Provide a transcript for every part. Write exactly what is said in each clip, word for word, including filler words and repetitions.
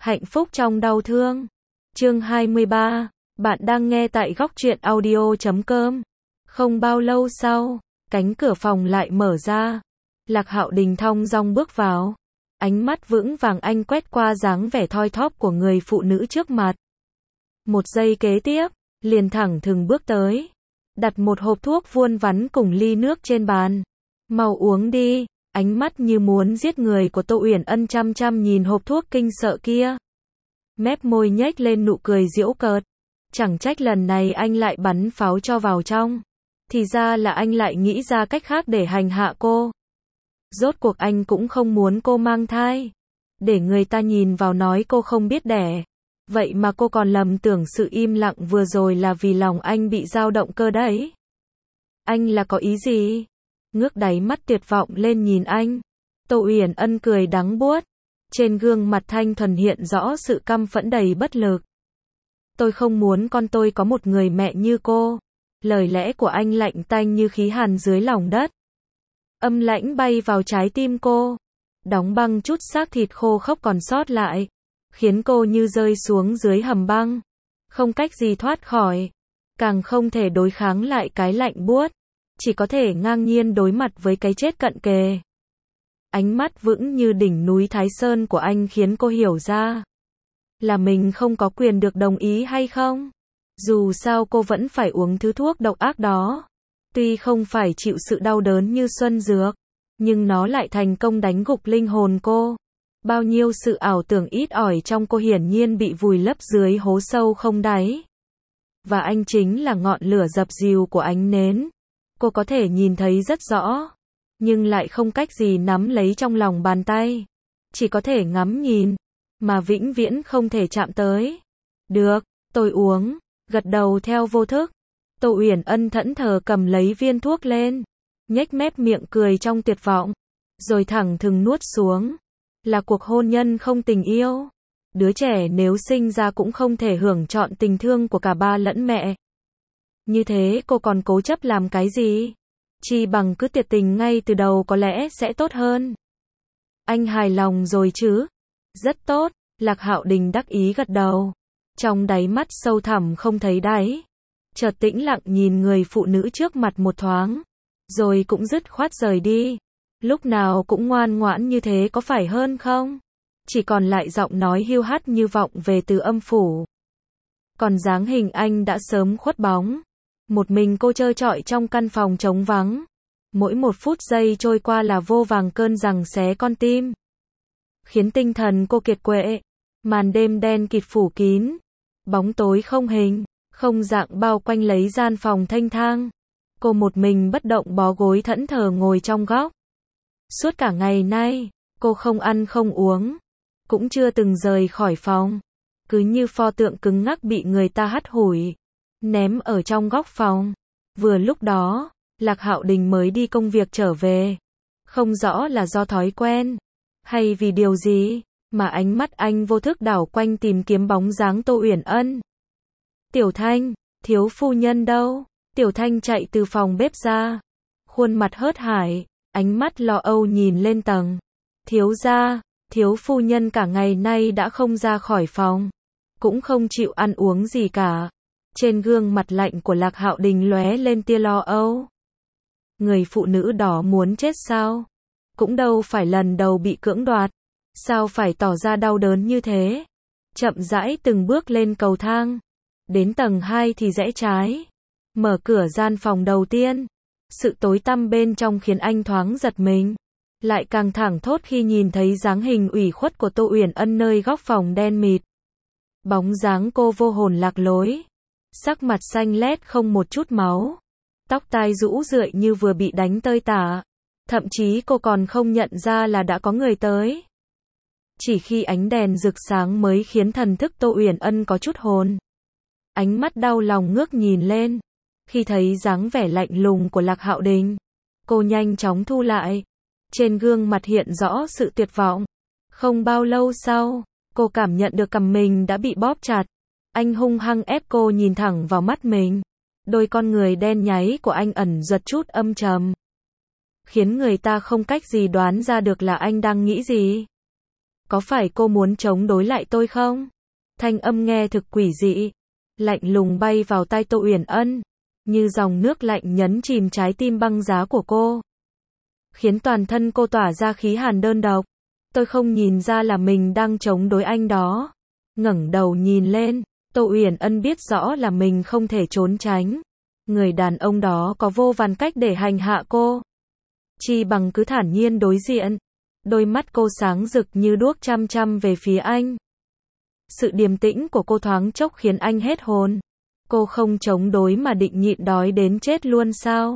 Hạnh phúc trong đau thương. Chương hai mươi ba. Bạn đang nghe tại góc truyện audio chấm com. Không bao lâu sau, cánh cửa phòng lại mở ra. Lạc Hạo Đình thong dong bước vào. Ánh mắt vững vàng anh quét qua dáng vẻ thoi thóp của người phụ nữ trước mặt. Một giây kế tiếp, liền thẳng thừng bước tới. Đặt một hộp thuốc vuông vắn cùng ly nước trên bàn. Mau uống đi. Ánh mắt như muốn giết người của Tô Uyển Ân chăm chăm nhìn hộp thuốc kinh sợ kia. Mép môi nhếch lên nụ cười giễu cợt. Chẳng trách lần này anh lại bắn pháo cho vào trong. Thì ra là anh lại nghĩ ra cách khác để hành hạ cô. Rốt cuộc anh cũng không muốn cô mang thai. Để người ta nhìn vào nói cô không biết đẻ. Vậy mà cô còn lầm tưởng sự im lặng vừa rồi là vì lòng anh bị dao động cơ đấy. Anh là có ý gì? Ngước đáy mắt tuyệt vọng lên nhìn anh. Tô Uyển Ân cười đắng buốt. Trên gương mặt thanh thuần hiện rõ sự căm phẫn đầy bất lực. Tôi không muốn con tôi có một người mẹ như cô. Lời lẽ của anh lạnh tanh như khí hàn dưới lòng đất. Âm lãnh bay vào trái tim cô. Đóng băng chút xác thịt khô khốc còn sót lại. Khiến cô như rơi xuống dưới hầm băng. Không cách gì thoát khỏi. Càng không thể đối kháng lại cái lạnh buốt. Chỉ có thể ngang nhiên đối mặt với cái chết cận kề. Ánh mắt vững như đỉnh núi Thái Sơn của anh khiến cô hiểu ra. Là mình không có quyền được đồng ý hay không? Dù sao cô vẫn phải uống thứ thuốc độc ác đó. Tuy không phải chịu sự đau đớn như xuân dược. Nhưng nó lại thành công đánh gục linh hồn cô. Bao nhiêu sự ảo tưởng ít ỏi trong cô hiển nhiên bị vùi lấp dưới hố sâu không đáy. Và anh chính là ngọn lửa dập dìu của ánh nến. Cô có thể nhìn thấy rất rõ. Nhưng lại không cách gì nắm lấy trong lòng bàn tay. Chỉ có thể ngắm nhìn. Mà vĩnh viễn không thể chạm tới. Được, tôi uống. Gật đầu theo vô thức. Tô Uyển Ân thẫn thờ cầm lấy viên thuốc lên. Nhếch mép miệng cười trong tuyệt vọng. Rồi thẳng thừng nuốt xuống. Là cuộc hôn nhân không tình yêu. Đứa trẻ nếu sinh ra cũng không thể hưởng trọn tình thương của cả ba lẫn mẹ. Như thế cô còn cố chấp làm cái gì? Chi bằng cứ tuyệt tình ngay từ đầu có lẽ sẽ tốt hơn. Anh hài lòng rồi chứ? Rất tốt, Lạc Hạo Đình đắc ý gật đầu. Trong đáy mắt sâu thẳm không thấy đáy. Chợt tĩnh lặng nhìn người phụ nữ trước mặt một thoáng. Rồi cũng dứt khoát rời đi. Lúc nào cũng ngoan ngoãn như thế có phải hơn không? Chỉ còn lại giọng nói hiu hắt như vọng về từ âm phủ. Còn dáng hình anh đã sớm khuất bóng. Một mình cô trơ trọi trong căn phòng trống vắng. Mỗi một phút giây trôi qua là vô vàng cơn giằng xé con tim. Khiến tinh thần cô kiệt quệ. Màn đêm đen kịt phủ kín. Bóng tối không hình, không dạng bao quanh lấy gian phòng thênh thang. Cô một mình bất động bó gối thẫn thờ ngồi trong góc. Suốt cả ngày nay, cô không ăn không uống. Cũng chưa từng rời khỏi phòng. Cứ như pho tượng cứng ngắc bị người ta hắt hủi. Ném ở trong góc phòng. Vừa lúc đó, Lạc Hạo Đình mới đi công việc trở về. Không rõ là do thói quen. Hay vì điều gì, mà ánh mắt anh vô thức đảo quanh tìm kiếm bóng dáng Tô Uyển Ân. Tiểu Thanh, thiếu phu nhân đâu? Tiểu Thanh chạy từ phòng bếp ra. Khuôn mặt hớt hải, ánh mắt lo âu nhìn lên tầng. Thiếu gia, thiếu phu nhân cả ngày nay đã không ra khỏi phòng. Cũng không chịu ăn uống gì cả. Trên gương mặt lạnh của Lạc Hạo Đình lóe lên tia lo âu. Người phụ nữ đó muốn chết sao? Cũng đâu phải lần đầu bị cưỡng đoạt. Sao phải tỏ ra đau đớn như thế? Chậm rãi từng bước lên cầu thang. Đến tầng hai thì rẽ trái. Mở cửa gian phòng đầu tiên. Sự tối tăm bên trong khiến anh thoáng giật mình. Lại càng thẳng thốt khi nhìn thấy dáng hình ủy khuất của Tô Uyển Ân nơi góc phòng đen mịt. Bóng dáng cô vô hồn lạc lối. Sắc mặt xanh lét không một chút máu. Tóc tai rũ rượi như vừa bị đánh tơi tả. Thậm chí cô còn không nhận ra là đã có người tới. Chỉ khi ánh đèn rực sáng mới khiến thần thức Tô Uyển Ân có chút hồn. Ánh mắt đau lòng ngước nhìn lên. Khi thấy dáng vẻ lạnh lùng của Lạc Hạo Đình, cô nhanh chóng thu lại. Trên gương mặt hiện rõ sự tuyệt vọng. Không bao lâu sau, cô cảm nhận được cằm mình đã bị bóp chặt. Anh hung hăng ép cô nhìn thẳng vào mắt mình. Đôi con người đen nháy của anh ẩn giật chút âm trầm. Khiến người ta không cách gì đoán ra được là anh đang nghĩ gì. Có phải cô muốn chống đối lại tôi không? Thanh âm nghe thực quỷ dị, lạnh lùng bay vào tai Tô Uyển Ân, như dòng nước lạnh nhấn chìm trái tim băng giá của cô, khiến toàn thân cô tỏa ra khí hàn đơn độc. Tôi không nhìn ra là mình đang chống đối anh đó. Ngẩng đầu nhìn lên, Tô Uyển Ân biết rõ là mình không thể trốn tránh. Người đàn ông đó có vô vàn cách để hành hạ cô. Chi bằng cứ thản nhiên đối diện. Đôi mắt cô sáng rực như đuốc chăm chăm về phía anh. Sự điềm tĩnh của cô thoáng chốc khiến anh hết hồn. Cô không chống đối mà định nhịn đói đến chết luôn sao?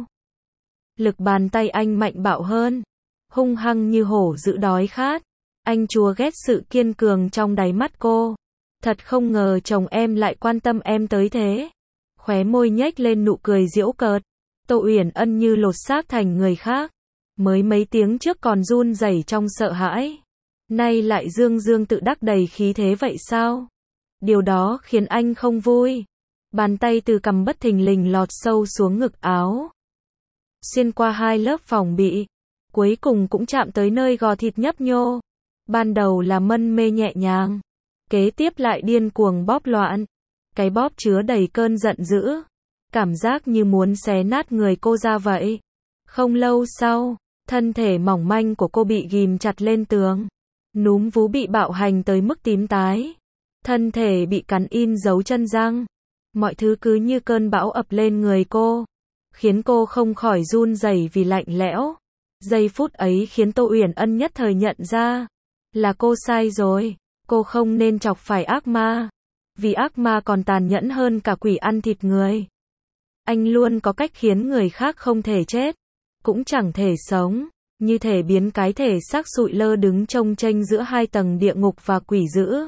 Lực bàn tay anh mạnh bạo hơn, hung hăng như hổ dữ đói khát. Anh chua ghét sự kiên cường trong đáy mắt cô. Thật không ngờ chồng em lại quan tâm em tới thế. Khóe môi nhếch lên nụ cười giễu cợt. Tô Uyển Ân như lột xác thành người khác. Mới mấy tiếng trước còn run rẩy trong sợ hãi, nay lại dương dương tự đắc đầy khí thế vậy sao? Điều đó khiến anh không vui. Bàn tay từ cằm bất thình lình lọt sâu xuống ngực áo, xuyên qua hai lớp phòng bị, cuối cùng cũng chạm tới nơi gò thịt nhấp nhô. Ban đầu là mân mê nhẹ nhàng, kế tiếp lại điên cuồng bóp loạn. Cái bóp chứa đầy cơn giận dữ, cảm giác như muốn xé nát người cô ra vậy. Không lâu sau, thân thể mỏng manh của cô bị ghim chặt lên tường. Núm vú bị bạo hành tới mức tím tái. Thân thể bị cắn in dấu chân răng. Mọi thứ cứ như cơn bão ập lên người cô, khiến cô không khỏi run rẩy vì lạnh lẽo. Giây phút ấy khiến Tô Uyển Ân nhất thời nhận ra, là cô sai rồi. Cô không nên chọc phải ác ma. Vì ác ma còn tàn nhẫn hơn cả quỷ ăn thịt người. Anh luôn có cách khiến người khác không thể chết, cũng chẳng thể sống, như thể biến cái thể xác sụi lơ đứng chông chênh giữa hai tầng địa ngục và quỷ dữ.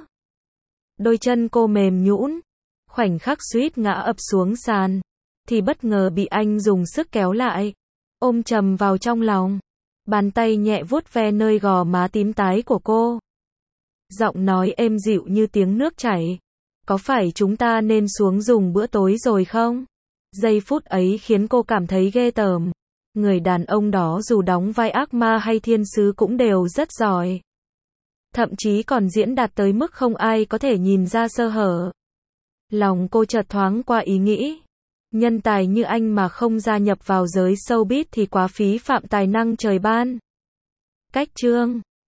Đôi chân cô mềm nhũn, khoảnh khắc suýt ngã ập xuống sàn, thì bất ngờ bị anh dùng sức kéo lại, ôm chầm vào trong lòng. Bàn tay nhẹ vuốt ve nơi gò má tím tái của cô. Giọng nói êm dịu như tiếng nước chảy. Có phải chúng ta nên xuống dùng bữa tối rồi không? Giây phút ấy khiến cô cảm thấy ghê tởm. Người đàn ông đó dù đóng vai ác ma hay thiên sứ cũng đều rất giỏi. Thậm chí còn diễn đạt tới mức không ai có thể nhìn ra sơ hở. Lòng cô chợt thoáng qua ý nghĩ. Nhân tài như anh mà không gia nhập vào giới showbiz thì quá phí phạm tài năng trời ban. Cách chương